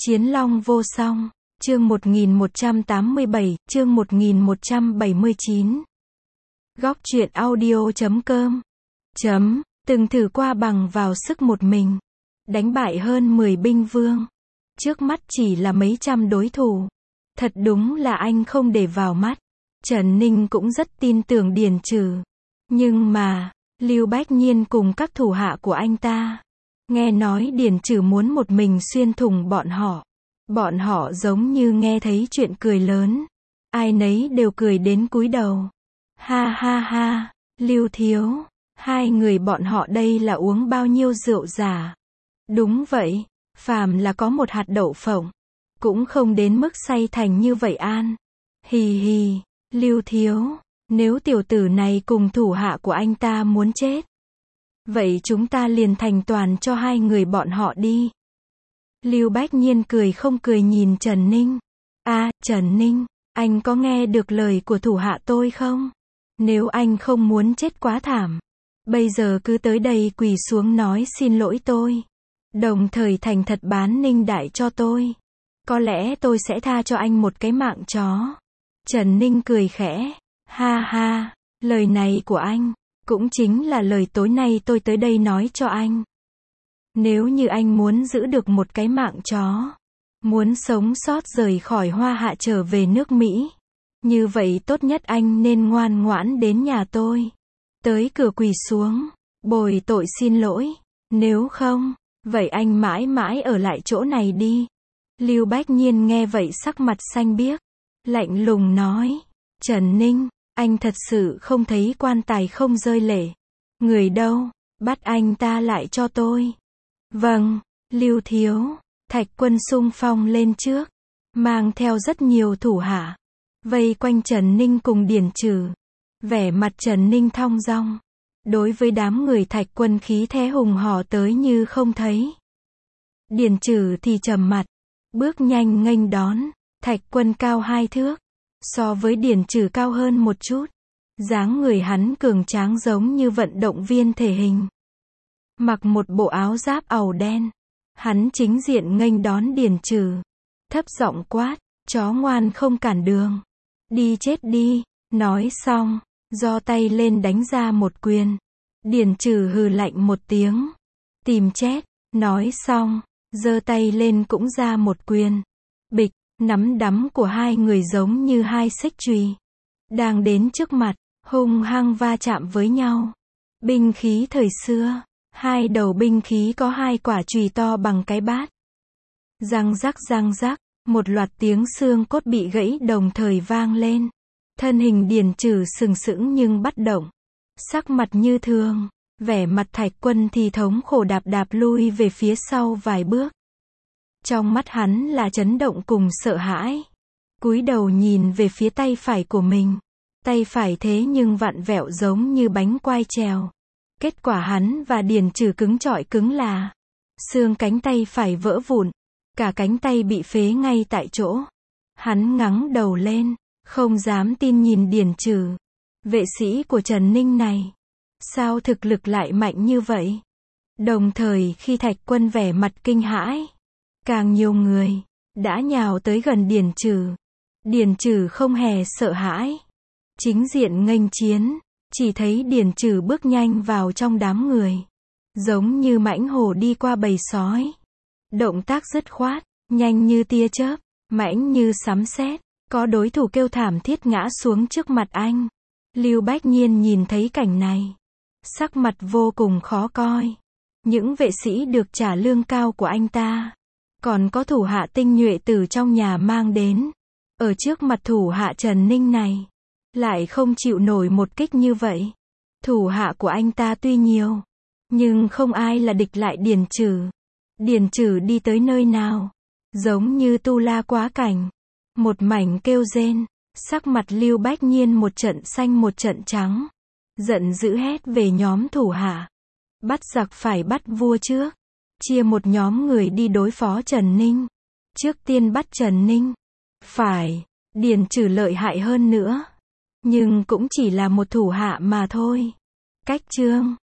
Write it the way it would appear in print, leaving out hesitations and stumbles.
Chiến Long vô song, chương 1187, chương 1179. Góc truyện audio.com. Từng thử qua bằng vào sức một mình, đánh bại hơn 10 binh vương. Trước mắt chỉ là mấy trăm đối thủ. Thật đúng là anh không để vào mắt. Trần Ninh cũng rất tin tưởng Điền Trừ. Nhưng mà, Lưu Bách Nhiên cùng các thủ hạ của anh ta, nghe nói Điền Trừ muốn một mình xuyên thủng bọn họ. Bọn họ giống như nghe thấy chuyện cười lớn. Ai nấy đều cười đến cúi đầu. Ha ha ha, Lưu thiếu, hai người bọn họ đây là uống bao nhiêu rượu giả. Đúng vậy, phàm là có một hạt đậu phộng, cũng không đến mức say thành như vậy an. Hì hì, Lưu thiếu, nếu tiểu tử này cùng thủ hạ của anh ta muốn chết, vậy chúng ta liền thành toàn cho hai người bọn họ đi. Lưu Bách Nhiên cười không cười nhìn Trần Ninh. Trần Ninh, anh có nghe được lời của thủ hạ tôi không? Nếu anh không muốn chết quá thảm, bây giờ cứ tới đây quỳ xuống nói xin lỗi tôi. Đồng thời thành thật bán Ninh Đại cho tôi. Có lẽ tôi sẽ tha cho anh một cái mạng chó. Trần Ninh cười khẽ. Ha ha, lời này của anh, cũng chính là lời tối nay tôi tới đây nói cho anh. Nếu như anh muốn giữ được một cái mạng chó, muốn sống sót rời khỏi Hoa Hạ trở về nước Mỹ, như vậy tốt nhất anh nên ngoan ngoãn đến nhà tôi, tới cửa quỳ xuống, bồi tội xin lỗi. Nếu không, vậy anh mãi mãi ở lại chỗ này đi. Lưu Bách Nhiên nghe vậy sắc mặt xanh biếc, lạnh lùng nói. Trần Ninh, anh thật sự không thấy quan tài không rơi lệ. Người đâu, bắt anh ta lại cho tôi. Vâng, Lưu thiếu. Thạch Quân xung phong lên trước, mang theo rất nhiều thủ hạ, vây quanh Trần Ninh cùng Điền Trừ. Vẻ mặt Trần Ninh thong dong, đối với đám người Thạch Quân khí thế hùng hò tới như không thấy. Điền Trừ thì trầm mặt, bước nhanh nghênh đón. Thạch Quân cao 2 thước, so với Điền Trừ cao hơn một chút. Dáng người hắn cường tráng giống như vận động viên thể hình. Mặc một bộ áo giáp àu đen, hắn chính diện nghênh đón Điền Trừ, thấp giọng quát, chó ngoan không cản đường, đi chết đi. Nói xong, giơ tay lên đánh ra một quyền. Điền Trừ hừ lạnh một tiếng, tìm chết. Nói xong, giơ tay lên cũng ra một quyền. Bịch, nắm đấm của hai người giống như hai xích chùy, đang đến trước mặt, hung hăng va chạm với nhau. Binh khí thời xưa, hai đầu binh khí có hai quả chùy to bằng cái bát. Răng rắc, một loạt tiếng xương cốt bị gãy đồng thời vang lên. Thân hình Điền Trừ sừng sững nhưng bất động, sắc mặt như thường, vẻ mặt Thạch Quân thì thống khổ đạp lui về phía sau vài bước. Trong mắt hắn là chấn động cùng sợ hãi. Cúi đầu nhìn về phía tay phải của mình. Tay phải thế nhưng vặn vẹo giống như bánh quai trèo. Kết quả hắn và Điền Trừ cứng chọi cứng là xương cánh tay phải vỡ vụn, cả cánh tay bị phế ngay tại chỗ. Hắn ngẩng đầu lên, không dám tin nhìn Điền Trừ. Vệ sĩ của Trần Ninh này, sao thực lực lại mạnh như vậy? Đồng thời khi Thạch Quân vẻ mặt kinh hãi, càng nhiều người đã nhào tới gần Điền Trừ. Điền Trừ không hề sợ hãi, chính diện nghênh chiến. Chỉ thấy Điền Trừ bước nhanh vào trong đám người, giống như mãnh hổ đi qua bầy sói. Động tác dứt khoát, nhanh như tia chớp, mãnh như sấm sét. Có đối thủ kêu thảm thiết ngã xuống trước mặt anh. Lưu Bách Nhiên nhìn thấy cảnh này, sắc mặt vô cùng khó coi. Những vệ sĩ được trả lương cao của anh ta, còn có thủ hạ tinh nhuệ từ trong nhà mang đến, ở trước mặt thủ hạ Trần Ninh này, lại không chịu nổi một kích như vậy. Thủ hạ của anh ta tuy nhiều, nhưng không ai là địch lại Điền Trừ. Điền Trừ đi tới nơi nào, giống như tu la quá cảnh, một mảnh kêu rên. Sắc mặt Lưu Bách Nhiên một trận xanh một trận trắng, giận dữ hét về nhóm thủ hạ. Bắt giặc phải bắt vua trước. Chia một nhóm người đi đối phó Trần Ninh. Trước tiên bắt Trần Ninh. Phải, Điền Trừ lợi hại hơn nữa, nhưng cũng chỉ là một thủ hạ mà thôi. Cách chương